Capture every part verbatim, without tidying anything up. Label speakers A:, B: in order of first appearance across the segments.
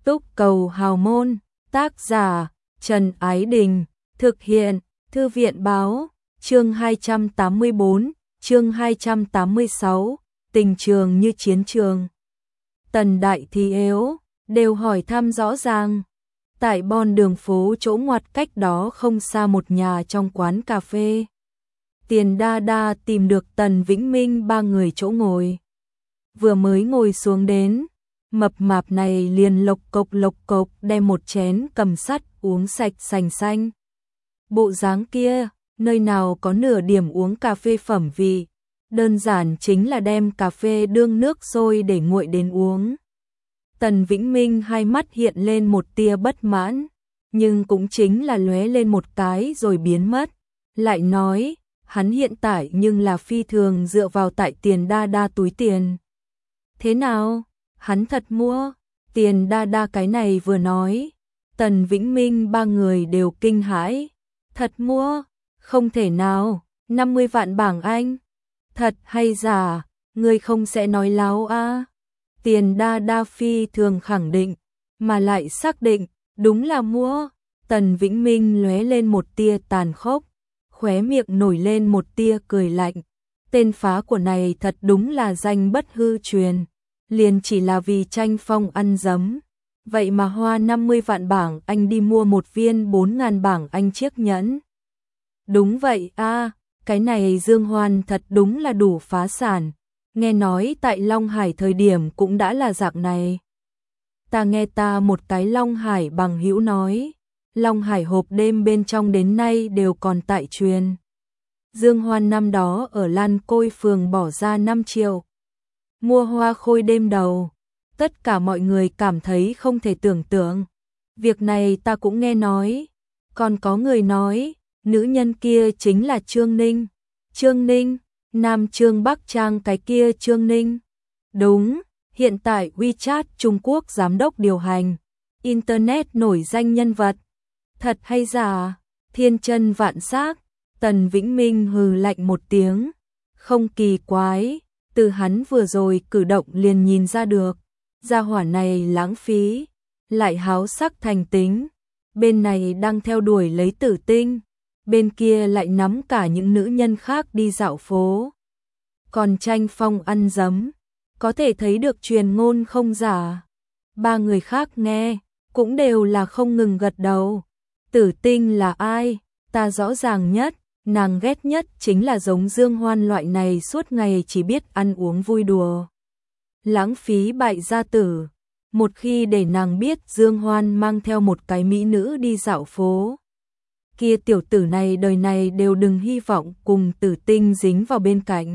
A: Túc Cầu Hào Môn, tác giả Trần Ái Đình, thực hiện Thư viện Báo, chương hai trăm tám mươi bốn, chương hai trăm tám mươi sáu, tình trường như chiến trường. Tần Đại Thi Yếu đều hỏi thăm rõ ràng. Tại bon đường phố chỗ ngoặt cách đó không xa một nhà trong quán cà phê, Tiền Đa Đa tìm được Tần Vĩnh Minh ba người chỗ ngồi. Vừa mới ngồi xuống đến, mập mạp này liền lộc cộc lộc cộc đem một chén cầm sắt uống sạch sành xanh. Bộ dáng kia, nơi nào có nửa điểm uống cà phê phẩm vị, đơn giản chính là đem cà phê đương nước sôi để nguội đến uống. Tần Vĩnh Minh hai mắt hiện lên một tia bất mãn, nhưng cũng chính là lóe lên một cái rồi biến mất. Lại nói, hắn hiện tại nhưng là phi thường dựa vào tại Tiền Đa Đa túi tiền. Thế nào? Hắn thật mua? Tiền Đa Đa cái này vừa nói, Tần Vĩnh Minh ba người đều kinh hãi. Thật mua? Không thể nào, năm mươi vạn bảng Anh. Thật hay giả, ngươi không sẽ nói láo à? Tiền Đa Đa phi thường khẳng định, mà lại xác định, đúng là mua. Tần Vĩnh Minh lóe lên một tia tàn khốc, khóe miệng nổi lên một tia cười lạnh. Tên phá của này thật đúng là danh bất hư truyền, liền chỉ là vì tranh phong ăn dấm. Vậy mà hoa năm mươi vạn bảng Anh đi mua một viên bốn ngàn bảng Anh chiếc nhẫn. Đúng vậy a, à, cái này Dương Hoan thật đúng là đủ phá sản. Nghe nói tại Long Hải thời điểm cũng đã là dạng này. Ta nghe ta một cái Long Hải bằng hữu nói, Long Hải hộp đêm bên trong đến nay đều còn tại truyền. Dương Hoan năm đó ở Lan Côi phường bỏ ra năm triệu. Mua hoa khôi đêm đầu. Tất cả mọi người cảm thấy không thể tưởng tượng. Việc này ta cũng nghe nói. Còn có người nói, nữ nhân kia chính là Trương Ninh. Trương Ninh, Nam Trương Bắc Trang cái kia Trương Ninh. Đúng, hiện tại WeChat Trung Quốc giám đốc điều hành. Internet nổi danh nhân vật. Thật hay giả, thiên chân vạn xác. Tần Vĩnh Minh hừ lạnh một tiếng. Không kỳ quái, từ hắn vừa rồi cử động liền nhìn ra được. Gia hỏa này lãng phí, lại háo sắc thành tính. Bên này đang theo đuổi lấy Tử Tinh, bên kia lại nắm cả những nữ nhân khác đi dạo phố. Còn tranh phong ăn dấm, có thể thấy được truyền ngôn không giả. Ba người khác nghe, cũng đều là không ngừng gật đầu. Tử Tinh là ai? Ta rõ ràng nhất, nàng ghét nhất chính là giống Dương Hoan loại này suốt ngày chỉ biết ăn uống vui đùa. Lãng phí bại gia tử. Một khi để nàng biết Dương Hoan mang theo một cái mỹ nữ đi dạo phố, kia tiểu tử này đời này đều đừng hy vọng cùng Tử Tinh dính vào bên cạnh.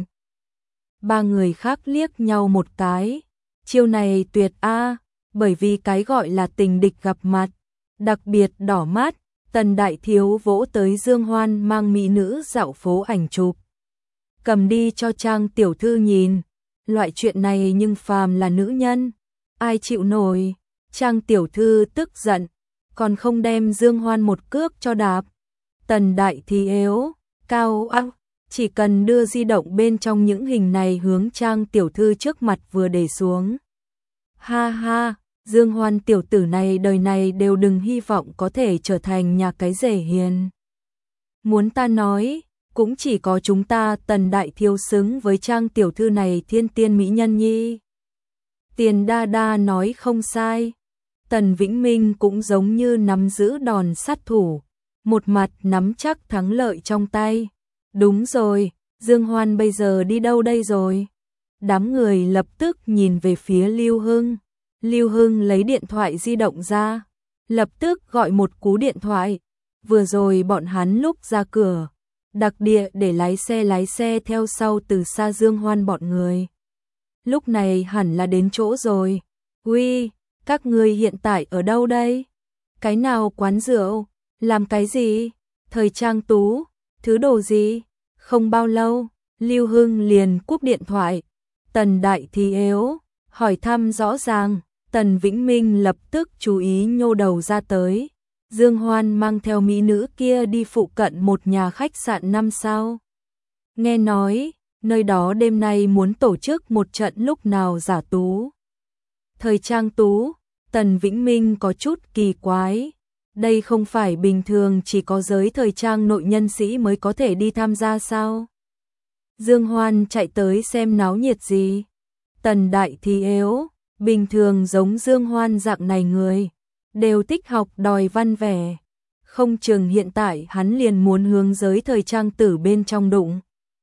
A: Ba người khác liếc nhau một cái. Chiêu này tuyệt a, bởi vì cái gọi là tình địch gặp mặt, đặc biệt đỏ mắt. Tần Đại Thiếu vỗ tới Dương Hoan mang mỹ nữ dạo phố ảnh chụp. Cầm đi cho Trang tiểu thư nhìn. Loại chuyện này nhưng phàm là nữ nhân, ai chịu nổi. Trang tiểu thư tức giận, còn không đem Dương Hoan một cước cho đạp. Tần Đại Thi Yếu, cao óc, chỉ cần đưa di động bên trong những hình này hướng Trang tiểu thư trước mặt vừa để xuống. Ha ha, Dương Hoan tiểu tử này đời này đều đừng hy vọng có thể trở thành nhà cái rể hiền. Muốn ta nói, cũng chỉ có chúng ta Tần Đại Thiếu xứng với Trang tiểu thư này thiên tiên mỹ nhân nhi. Tiền Đa Đa nói không sai. Tần Vĩnh Minh cũng giống như nắm giữ đòn sát thủ, một mặt nắm chắc thắng lợi trong tay. Đúng rồi, Dương Hoan bây giờ đi đâu đây rồi? Đám người lập tức nhìn về phía Lưu Hưng. Lưu Hưng lấy điện thoại di động ra, lập tức gọi một cú điện thoại. Vừa rồi bọn hắn lúc ra cửa, đặc địa để lái xe lái xe theo sau từ xa Dương Hoan bọn người. Lúc này hẳn là đến chỗ rồi. Uy, các người hiện tại ở đâu đây? Cái nào quán rượu? Làm cái gì? Thời trang tú? Thứ đồ gì? Không bao lâu, Lưu Hưng liền cúp điện thoại. Tần Đại Thi Yếu hỏi thăm rõ ràng. Tần Vĩnh Minh lập tức chú ý nhô đầu ra tới. Dương Hoan mang theo mỹ nữ kia đi phụ cận một nhà khách sạn năm sao. Nghe nói, nơi đó đêm nay muốn tổ chức một trận lúc nào giả tú. Thời trang tú, Tần Vĩnh Minh có chút kỳ quái. Đây không phải bình thường chỉ có giới thời trang nội nhân sĩ mới có thể đi tham gia sao? Dương Hoan chạy tới xem náo nhiệt gì? Tần Đại thì yếu, bình thường giống Dương Hoan dạng này người, đều thích học đòi văn vẻ. Không chừng hiện tại hắn liền muốn hướng giới thời trang tử bên trong đụng.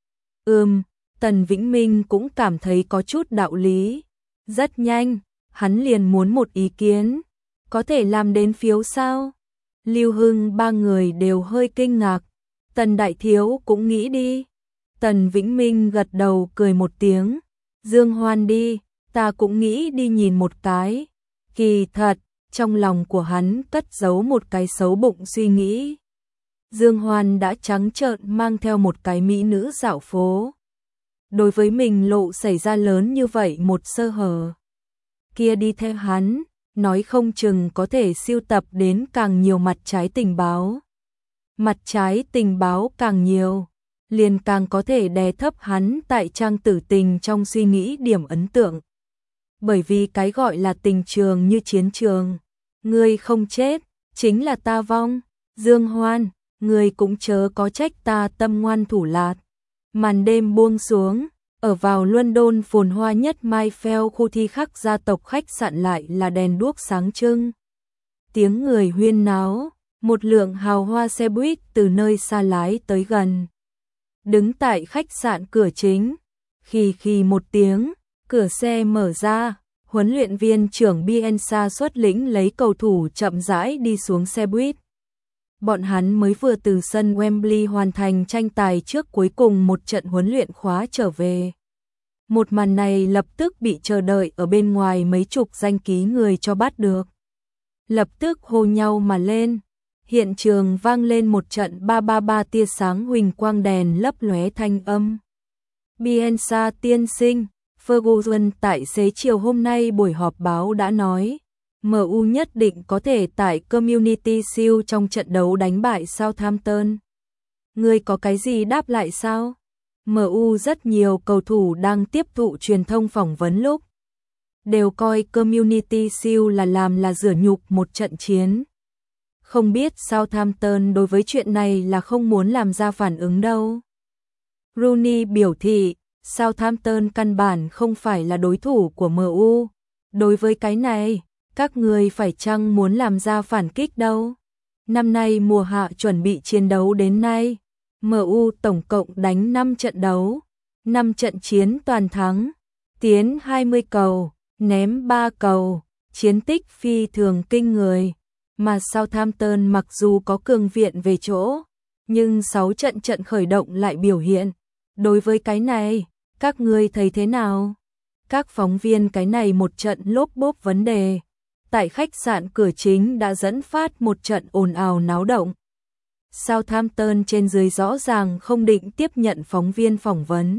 A: Ừm, Tần Vĩnh Minh cũng cảm thấy có chút đạo lý. Rất nhanh, hắn liền muốn một ý kiến. Có thể làm đến phiếu sao? Lưu Hưng ba người đều hơi kinh ngạc. Tần Đại Thiếu cũng nghĩ đi. Tần Vĩnh Minh gật đầu cười một tiếng. Dương Hoan đi, ta cũng nghĩ đi nhìn một cái. Kỳ thật, trong lòng của hắn cất giấu một cái xấu bụng suy nghĩ. Dương Hoan đã trắng trợn mang theo một cái mỹ nữ dạo phố. Đối với mình lộ xảy ra lớn như vậy một sơ hở. Kia đi theo hắn, nói không chừng có thể siêu tập đến càng nhiều mặt trái tình báo. Mặt trái tình báo càng nhiều, liền càng có thể đè thấp hắn tại trang tử tình trong suy nghĩ điểm ấn tượng. Bởi vì cái gọi là tình trường như chiến trường, ngươi không chết, chính là ta vong. Dương Hoan, ngươi cũng chớ có trách ta tâm ngoan thủ lạt. Màn đêm buông xuống, ở vào London phồn hoa nhất Mayfield khu thi khắc gia tộc khách sạn lại là đèn đuốc sáng trưng. Tiếng người huyên náo, một lượng hào hoa xe buýt từ nơi xa lái tới gần. Đứng tại khách sạn cửa chính, khì khì một tiếng, cửa xe mở ra, huấn luyện viên trưởng Bielsa xuất lĩnh lấy cầu thủ chậm rãi đi xuống xe buýt. Bọn hắn mới vừa từ sân Wembley hoàn thành tranh tài trước cuối cùng một trận huấn luyện khóa trở về. Một màn này lập tức bị chờ đợi ở bên ngoài mấy chục danh ký người cho bắt được. Lập tức hô nhau mà lên. Hiện trường vang lên một trận ba ba ba tia sáng huỳnh quang đèn lấp lóe thanh âm. Bielsa tiên sinh, Ferguson tại xế chiều hôm nay buổi họp báo đã nói, em u nhất định có thể tại Community Shield trong trận đấu đánh bại Southampton. Ngươi có cái gì đáp lại sao? em u rất nhiều cầu thủ đang tiếp thụ truyền thông phỏng vấn lúc đều coi Community Shield là làm là rửa nhục một trận chiến. Không biết Southampton đối với chuyện này là không muốn làm ra phản ứng đâu. Rooney biểu thị, Southampton căn bản không phải là đối thủ của em u. Đối với cái này, các người phải chăng muốn làm ra phản kích đâu? Năm nay mùa hạ chuẩn bị chiến đấu đến nay, em u tổng cộng đánh năm trận đấu, năm trận chiến toàn thắng, tiến hai mươi cầu, ném ba cầu, chiến tích phi thường kinh người. Mà Southampton mặc dù có cường viện về chỗ, nhưng sáu trận trận khởi động lại biểu hiện. Đối với cái này, các ngươi thấy thế nào? Các phóng viên cái này một trận lốp bốp vấn đề. Tại khách sạn cửa chính đã dẫn phát một trận ồn ào náo động. Southampton trên dưới rõ ràng không định tiếp nhận phóng viên phỏng vấn.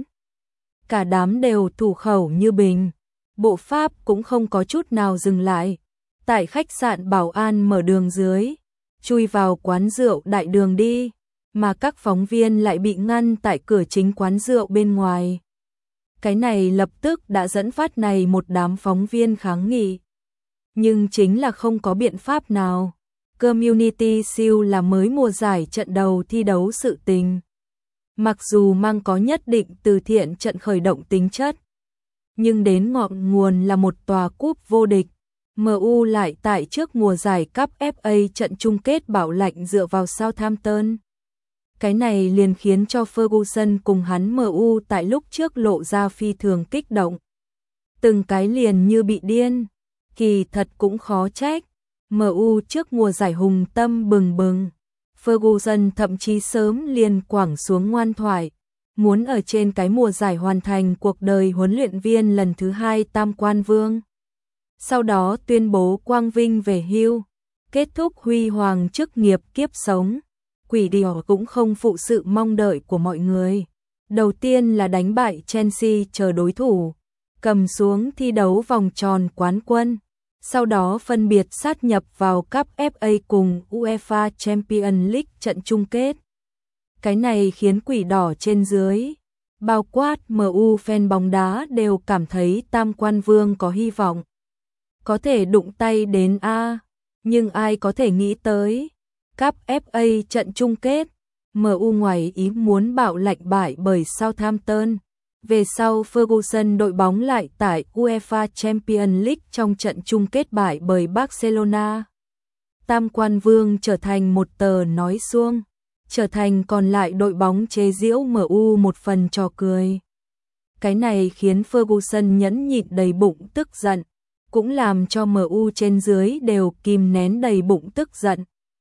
A: Cả đám đều thủ khẩu như bình. Bộ Pháp cũng không có chút nào dừng lại. Tại khách sạn bảo an mở đường dưới, chui vào quán rượu đại đường đi, mà các phóng viên lại bị ngăn tại cửa chính quán rượu bên ngoài. Cái này lập tức đã dẫn phát này một đám phóng viên kháng nghị. Nhưng chính là không có biện pháp nào. Community Shield là mới mùa giải trận đầu thi đấu sự tình. Mặc dù mang có nhất định từ thiện trận khởi động tính chất, nhưng đến ngọn nguồn là một tòa cúp vô địch. em u lại tại trước mùa giải Cup ép a trận chung kết bảo lạnh dựa vào Southampton. Cái này liền khiến cho Ferguson cùng hắn em u tại lúc trước lộ ra phi thường kích động. Từng cái liền như bị điên. Kỳ thật cũng khó trách. em u trước mùa giải hùng tâm bừng bừng. Ferguson thậm chí sớm liền quẳng xuống ngoan thoại. Muốn ở trên cái mùa giải hoàn thành cuộc đời huấn luyện viên lần thứ hai tam quan vương. Sau đó tuyên bố quang vinh về hưu, kết thúc huy hoàng chức nghiệp kiếp sống. Quỷ đỏ cũng không phụ sự mong đợi của mọi người. Đầu tiên là đánh bại Chelsea chờ đối thủ, cầm xuống thi đấu vòng tròn quán quân. Sau đó phân biệt sát nhập vào Cup ép a cùng UEFA Champions League trận chung kết. Cái này khiến quỷ đỏ trên dưới, bao quát em u fan bóng đá đều cảm thấy tam quan vương có hy vọng. có thể đụng tay đến a, nhưng ai có thể nghĩ tới, cúp ép a trận chung kết, em u ngoài ý muốn bạo lệnh bại bởi Southampton. Về sau Ferguson đội bóng lại tại UEFA Champions League trong trận chung kết bại bởi Barcelona. Tam quan vương trở thành một tờ nói suông, trở thành còn lại đội bóng chế giễu em u một phần trò cười. Cái này khiến Ferguson nhẫn nhịn đầy bụng tức giận, cũng làm cho em u trên dưới đều kìm nén đầy bụng tức giận.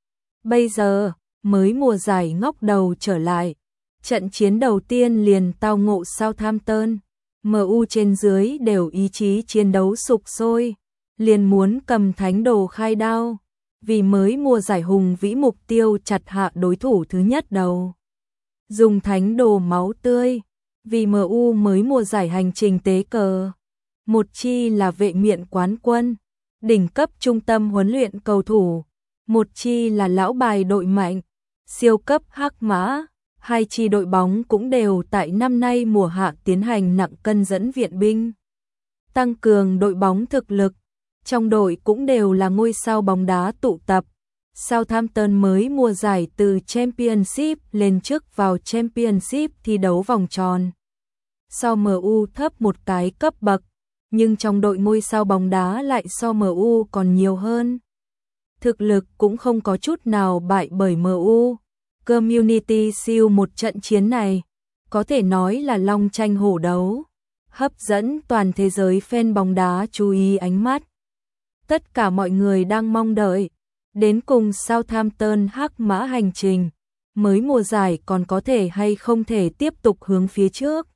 A: Bây giờ, mới mùa giải ngóc đầu trở lại, trận chiến đầu tiên liền tao ngộ Southampton, em u trên dưới đều ý chí chiến đấu sục sôi, liền muốn cầm thánh đồ khai đao, vì mới mùa giải hùng vĩ mục tiêu chặt hạ đối thủ thứ nhất đầu. Dùng thánh đồ máu tươi, vì em u mới mùa giải hành trình tế cờ. Một chi là vệ miện quán quân, đỉnh cấp trung tâm huấn luyện cầu thủ, một chi là lão bài đội mạnh, siêu cấp hắc mã. Hai chi đội bóng cũng đều tại năm nay mùa hạ tiến hành nặng cân dẫn viện binh, tăng cường đội bóng thực lực. Trong đội cũng đều là ngôi sao bóng đá tụ tập. Southampton mới mùa giải từ Championship lên trước vào Championship thi đấu vòng tròn. So em u thấp một cái cấp bậc, nhưng trong đội ngôi sao bóng đá lại so em u còn nhiều hơn. Thực lực cũng không có chút nào bại bởi em u. Community Shield một trận chiến này, có thể nói là long tranh hổ đấu, hấp dẫn toàn thế giới fan bóng đá chú ý ánh mắt. Tất cả mọi người đang mong đợi, đến cùng Southampton hắc mã hành trình, mới mùa giải còn có thể hay không thể tiếp tục hướng phía trước.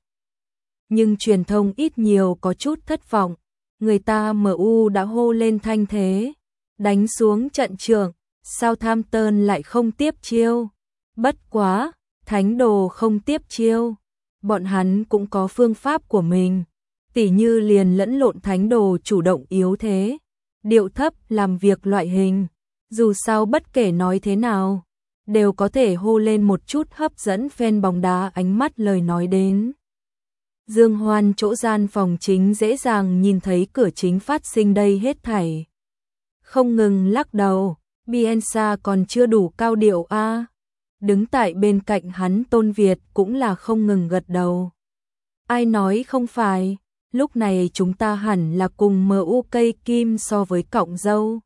A: Nhưng truyền thông ít nhiều có chút thất vọng, người ta em u đã hô lên thanh thế, đánh xuống trận trường, Southampton lại không tiếp chiêu. Bất quá, thánh đồ không tiếp chiêu, bọn hắn cũng có phương pháp của mình, tỉ như liền lẫn lộn thánh đồ chủ động yếu thế, điệu thấp làm việc loại hình, dù sao bất kể nói thế nào, đều có thể hô lên một chút hấp dẫn fan bóng đá ánh mắt lời nói đến. Dương Hoan chỗ gian phòng chính dễ dàng nhìn thấy cửa chính phát sinh đây hết thảy. Không ngừng lắc đầu, Bielsa còn chưa đủ cao điệu a. À. Đứng tại bên cạnh hắn Tôn Việt cũng là không ngừng gật đầu. Ai nói không phải, lúc này chúng ta hẳn là cùng em u cây kim so với cọng dâu.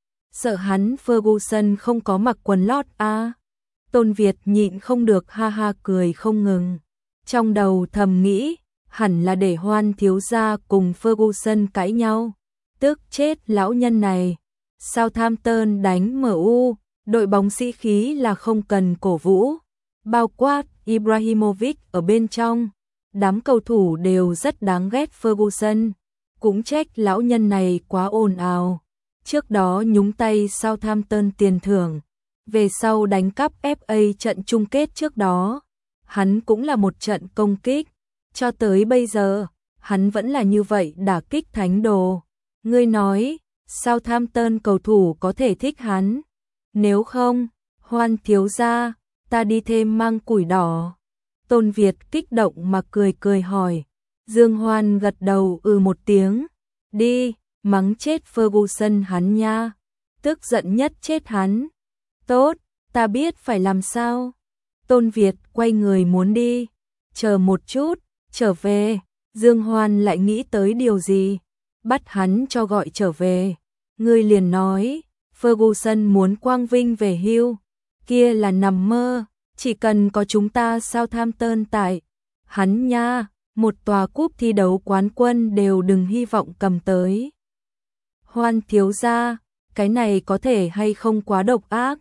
A: Sợ hắn Ferguson không có mặc quần lót a. À. Tôn Việt nhịn không được ha ha cười không ngừng. Trong đầu thầm nghĩ, hẳn là để Hoan thiếu gia cùng Ferguson cãi nhau. Tức chết lão nhân này. Southampton đánh em u. Đội bóng sĩ khí là không cần cổ vũ, bao quát Ibrahimovic ở bên trong, đám cầu thủ đều rất đáng ghét Ferguson, cũng trách lão nhân này quá ồn ào. Trước đó nhúng tay Southampton tiền thưởng, về sau đánh cúp ép a trận chung kết trước đó, hắn cũng là một trận công kích, cho tới bây giờ, hắn vẫn là như vậy đả kích thánh đồ. Ngươi nói, Southampton cầu thủ có thể thích hắn? Nếu không, Hoan thiếu gia, ta đi thêm mang củi đỏ. Tôn Việt kích động mà cười cười hỏi. Dương Hoan gật đầu ừ một tiếng. Đi, mắng chết Ferguson hắn nha. Tức giận nhất chết hắn. Tốt, ta biết phải làm sao. Tôn Việt quay người muốn đi. Chờ một chút, trở về. Dương Hoan lại nghĩ tới điều gì. Bắt hắn cho gọi trở về. Ngươi liền nói. Ferguson muốn quang vinh về hưu, kia là nằm mơ, chỉ cần có chúng ta Southampton tại, hắn nha, một tòa cúp thi đấu quán quân đều đừng hy vọng cầm tới. Hoan thiếu gia, cái này có thể hay không quá độc ác.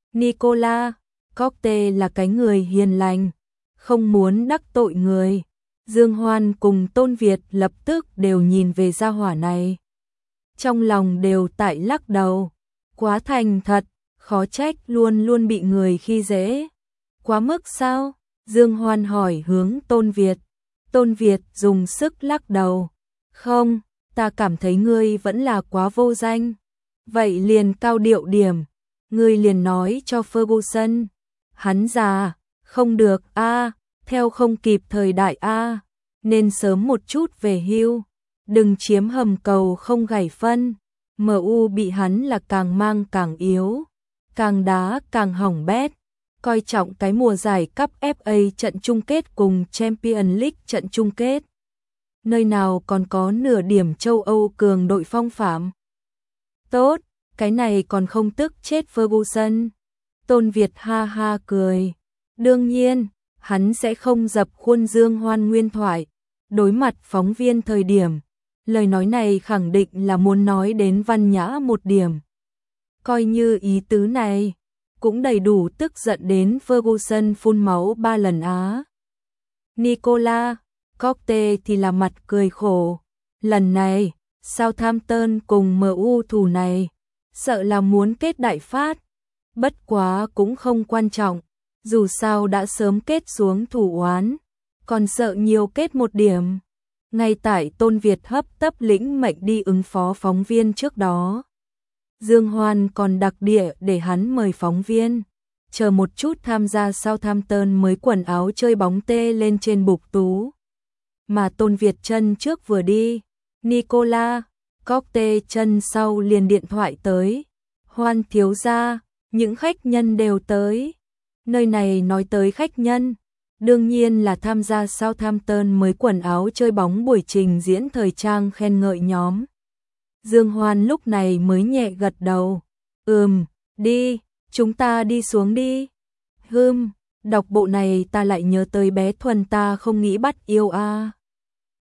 A: Nicola, Cockte là cái người hiền lành, không muốn đắc tội người. Dương Hoan cùng Tôn Việt lập tức đều nhìn về gia hỏa này. Trong lòng đều tại lắc đầu. Quá thành thật, khó trách luôn luôn bị người khi dễ. Quá mức sao? Dương Hoan hỏi hướng Tôn Việt. Tôn Việt dùng sức lắc đầu. Không, ta cảm thấy ngươi vẫn là quá vô danh. Vậy liền cao điệu điểm. Ngươi liền nói cho Ferguson. Hắn già, không được a, à, theo không kịp thời đại a, à, nên sớm một chút về hưu. Đừng chiếm hầm cầu không gảy phân. em u bị hắn là càng mang càng yếu, càng đá càng hỏng bét, coi trọng cái mùa giải Cup ép a trận chung kết cùng Champions League trận chung kết. Nơi nào còn có nửa điểm châu Âu cường đội phong phạm. Tốt, cái này còn không tức chết Ferguson. Tôn Việt ha ha cười. Đương nhiên, hắn sẽ không dập khuôn Dương Hoan nguyên thoại. Đối mặt phóng viên thời điểm, lời nói này khẳng định là muốn nói đến văn nhã một điểm. Coi như ý tứ này, cũng đầy đủ tức giận đến Ferguson phun máu ba lần á. Nicola Cockte thì là mặt cười khổ. Lần này, Southampton cùng em u thủ này, sợ là muốn kết đại phát. Bất quá cũng không quan trọng, dù sao đã sớm kết xuống thủ oán, còn sợ nhiều kết một điểm. Ngay tại Tôn Việt hấp tấp lĩnh mệnh đi ứng phó phóng viên trước đó, Dương Hoan còn đặc địa để hắn mời phóng viên, chờ một chút tham gia Southampton mới quần áo chơi bóng tê lên trên bục tú. Mà Tôn Việt chân trước vừa đi, Nicola Cockte chân sau liền điện thoại tới. Hoan thiếu gia, những khách nhân đều tới. Nơi này nói tới khách nhân, đương nhiên là tham gia Southampton mới quần áo chơi bóng buổi trình diễn thời trang khen ngợi nhóm. Dương Hoan lúc này mới nhẹ gật đầu. Ừm, đi, chúng ta đi xuống đi. Hừm, đọc bộ này ta lại nhớ tới bé Thuần ta không nghĩ bắt yêu a. À.